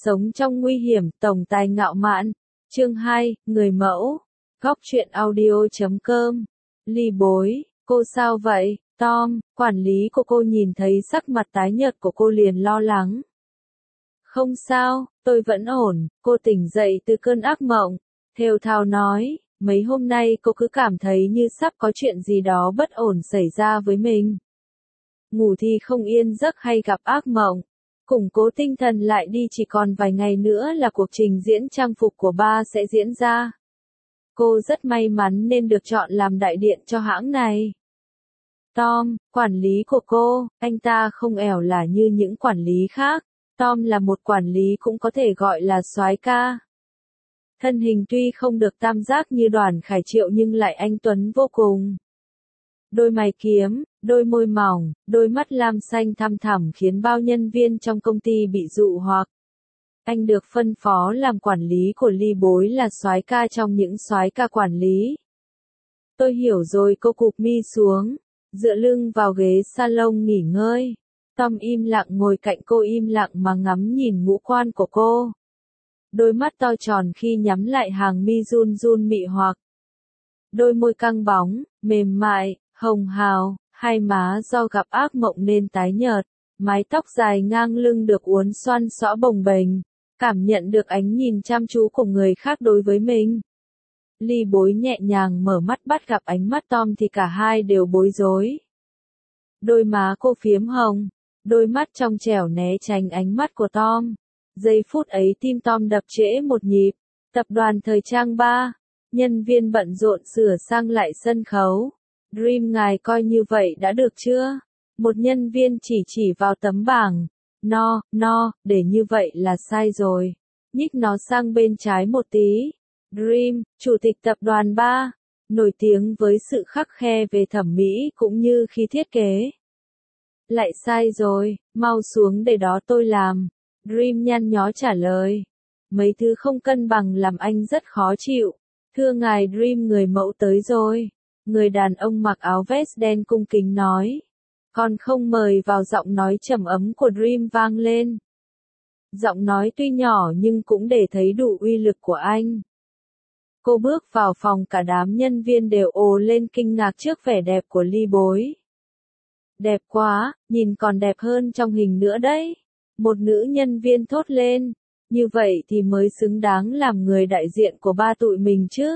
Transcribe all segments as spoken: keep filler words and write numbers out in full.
Sống trong nguy hiểm, tổng tài ngạo mạn. Chương hai, người mẫu. Góc truyện audio chấm com. Ly bối, cô sao vậy, Tom? Quản lý của cô nhìn thấy sắc mặt tái nhợt của cô liền lo lắng. Không sao, tôi vẫn ổn. Cô tỉnh dậy từ cơn ác mộng. Thều thào nói, mấy hôm nay cô cứ cảm thấy như sắp có chuyện gì đó bất ổn xảy ra với mình. Ngủ thì không yên giấc hay gặp ác mộng. Củng cố tinh thần lại đi, chỉ còn vài ngày nữa là cuộc trình diễn trang phục của ba sẽ diễn ra. Cô rất may mắn nên được chọn làm đại diện cho hãng này. Tom, quản lý của cô, anh ta không ẻo lả như những quản lý khác. Tom là một quản lý cũng có thể gọi là soái ca. Thân hình tuy không được tam giác như Đoàn Khải Triệu nhưng lại anh tuấn vô cùng. Đôi mày kiếm, đôi môi mỏng, đôi mắt lam xanh thăm thẳm khiến bao nhân viên trong công ty bị dụ hoặc. Anh được phân phó làm quản lý của Ly Bối, là soái ca trong những soái ca quản lý. Tôi hiểu rồi. Cô cụp mi xuống, dựa lưng vào ghế salon nghỉ ngơi. Tom im lặng ngồi cạnh cô, im lặng mà ngắm nhìn ngũ quan của cô. Đôi mắt to tròn khi nhắm lại hàng mi run run mị hoặc. Đôi môi căng bóng, mềm mại, hồng hào, hai má do gặp ác mộng nên tái nhợt, mái tóc dài ngang lưng được uốn xoăn xõa bồng bềnh, cảm nhận được ánh nhìn chăm chú của người khác đối với mình. Ly Bối nhẹ nhàng mở mắt, bắt gặp ánh mắt Tom thì cả hai đều bối rối. Đôi má cô phiếm hồng, đôi mắt trong trẻo né tránh ánh mắt của Tom. Giây phút ấy tim Tom đập trễ một nhịp. Tập đoàn thời trang ba, nhân viên bận rộn sửa sang lại sân khấu. Dream, ngài coi như vậy đã được chưa? Một nhân viên chỉ chỉ vào tấm bảng. No, no, để như vậy là sai rồi. Nhích nó sang bên trái một tí. Dream, chủ tịch tập đoàn ba, nổi tiếng với sự khắt khe về thẩm mỹ cũng như khi thiết kế. Lại sai rồi, mau xuống để đó tôi làm. Dream nhăn nhó trả lời. Mấy thứ không cân bằng làm anh rất khó chịu. Thưa ngài Dream, người mẫu tới rồi. Người đàn ông mặc áo vest đen cung kính nói. Còn không mời vào, giọng nói trầm ấm của Dream vang lên. Giọng nói tuy nhỏ nhưng cũng để thấy đủ uy lực của anh. Cô bước vào phòng, cả đám nhân viên đều ồ lên kinh ngạc trước vẻ đẹp của Ly Bối. Đẹp quá, nhìn còn đẹp hơn trong hình nữa đấy. Một nữ nhân viên thốt lên. Như vậy thì mới xứng đáng làm người đại diện của ba tụi mình chứ.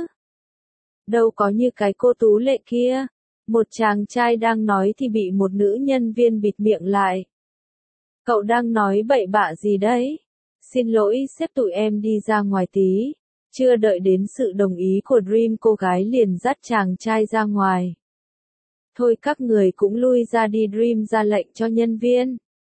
Đâu có như cái cô tú lệ kia. Một chàng trai đang nói thì bị một nữ nhân viên bịt miệng lại. Cậu đang nói bậy bạ gì đấy? Xin lỗi sếp, tụi em đi ra ngoài tí. Chưa đợi đến sự đồng ý của Dream, cô gái liền dắt chàng trai ra ngoài. Thôi các người cũng lui ra đi, Dream ra lệnh cho nhân viên.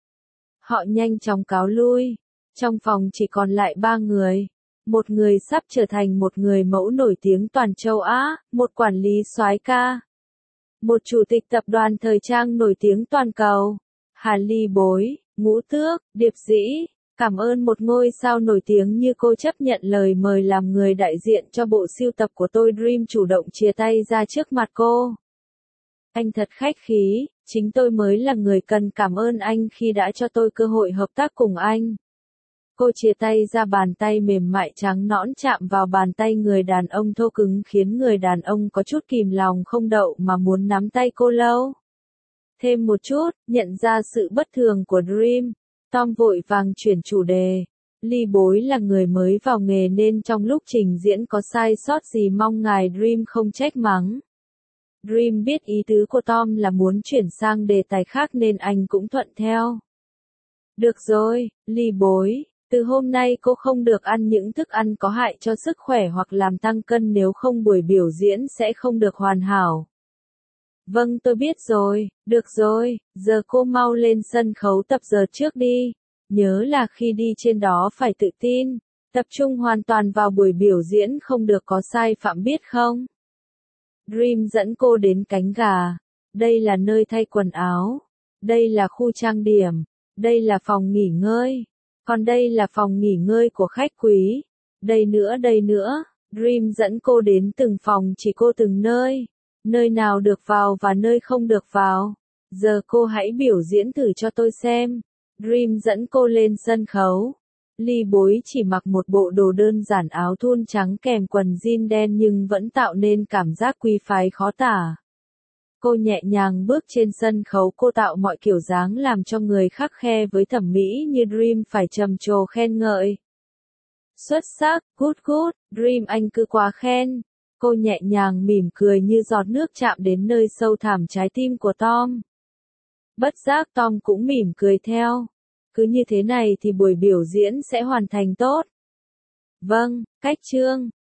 Họ nhanh chóng cáo lui. Trong phòng chỉ còn lại ba người. Một người sắp trở thành một người mẫu nổi tiếng toàn châu Á, một quản lý soái ca, một chủ tịch tập đoàn thời trang nổi tiếng toàn cầu. Hà Ly Bối, Ngũ Tước, Điệp Dĩ, cảm ơn một ngôi sao nổi tiếng như cô chấp nhận lời mời làm người đại diện cho bộ sưu tập của tôi. Dream chủ động chia tay ra trước mặt cô. Anh thật khách khí, chính tôi mới là người cần cảm ơn anh khi đã cho tôi cơ hội hợp tác cùng anh. Cô chia tay ra, bàn tay mềm mại trắng nõn chạm vào bàn tay người đàn ông thô cứng khiến người đàn ông có chút kìm lòng không đậu mà muốn nắm tay cô lâu thêm một chút. Nhận ra sự bất thường của Dream, Tom vội vàng chuyển chủ đề. Ly Bối là người mới vào nghề nên trong lúc trình diễn có sai sót gì mong ngài Dream không trách mắng. Dream biết ý tứ của Tom là muốn chuyển sang đề tài khác nên anh cũng thuận theo. Được rồi, Ly Bối. Từ hôm nay cô không được ăn những thức ăn có hại cho sức khỏe hoặc làm tăng cân, nếu không buổi biểu diễn sẽ không được hoàn hảo. Vâng, tôi biết rồi. Được rồi, giờ cô mau lên sân khấu tập giờ trước đi. Nhớ là khi đi trên đó phải tự tin, tập trung hoàn toàn vào buổi biểu diễn, không được có sai phạm, biết không? Dream dẫn cô đến cánh gà. Đây là nơi thay quần áo. Đây là khu trang điểm. Đây là phòng nghỉ ngơi. Còn đây là phòng nghỉ ngơi của khách quý. Đây nữa, đây nữa. Dream dẫn cô đến từng phòng, chỉ cô từng nơi. Nơi nào được vào và nơi không được vào. Giờ cô hãy biểu diễn thử cho tôi xem. Dream dẫn cô lên sân khấu. Ly Bối chỉ mặc một bộ đồ đơn giản áo thun trắng kèm quần jean đen nhưng vẫn tạo nên cảm giác quý phái khó tả. Cô nhẹ nhàng bước trên sân khấu, cô tạo mọi kiểu dáng làm cho người khắt khe với thẩm mỹ như Dream phải trầm trồ khen ngợi. Xuất sắc, good good, Dream anh cứ quá khen. Cô nhẹ nhàng mỉm cười như giọt nước chạm đến nơi sâu thẳm trái tim của Tom. Bất giác Tom cũng mỉm cười theo. Cứ như thế này thì buổi biểu diễn sẽ hoàn thành tốt. Vâng, cách chương.